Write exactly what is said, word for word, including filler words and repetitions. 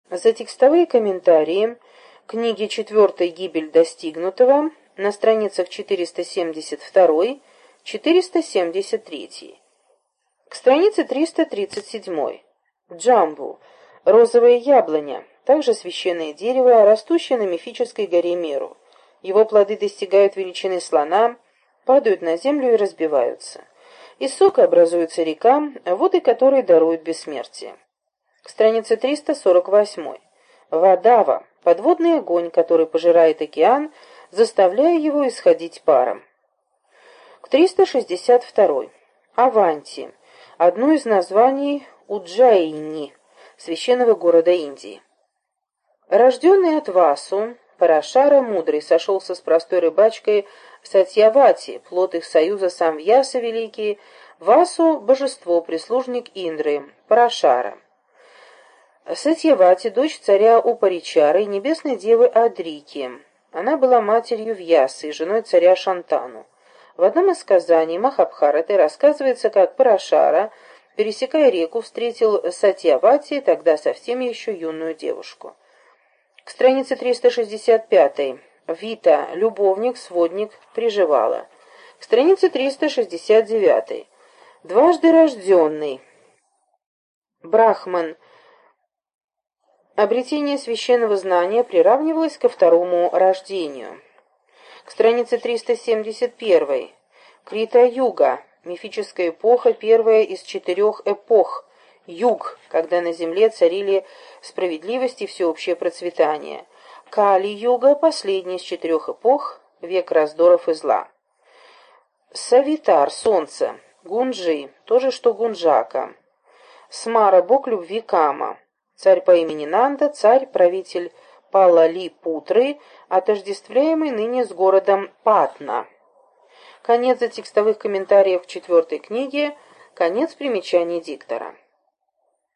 За текстовые комментарии книги четвертой «Гибель достигнутого» на страницах четыреста семьдесят два — четыреста семьдесят три. К странице триста тридцать семь. Джамбу. Розовое яблоня. Также священное дерево, растущее на мифической горе Меру. Его плоды достигают величины слона, падают на землю и разбиваются. Из сока образуется река, воды которой даруют бессмертие. К странице триста сорок восемь. Вадава. Подводный огонь, который пожирает океан, заставляя его исходить паром. К триста шестьдесят два. Аванти. Одно из названий Уджаини, священного города Индии. Рожденный от Васу, Парашара мудрый сошелся с простой рыбачкой Сатьявати, плод их союза сам Вьяса великий, Васу — божество, прислужник Индры, Парашара. Сатьявати — дочь царя Упаричары и небесной девы Адрики. Она была матерью Вьясы и женой царя Шантану. В одном из сказаний Махабхараты рассказывается, как Парашара, пересекая реку, встретил Сатьявати, тогда совсем еще юную девушку. К странице триста шестьдесят пять. Вита, любовник, сводник, приживала. К странице триста шестьдесят девять. Дважды рожденный. Брахман. Обретение священного знания приравнивалось ко второму рождению. К странице триста семьдесят один. Крита-юга. Мифическая эпоха, первая из четырех эпох. Юг, когда на земле царили справедливость и всеобщее процветание. Кали-юга, последняя из четырех эпох, век раздоров и зла. Савитар, солнце. Гунджи, то же, что Гунджака. Смара, бог любви Кама. Царь по имени Нанда, царь, правитель Палали-Путры, отождествляемый ныне с городом Патна. Конец текстовых комментариев к четвертой книге, конец примечаний диктора.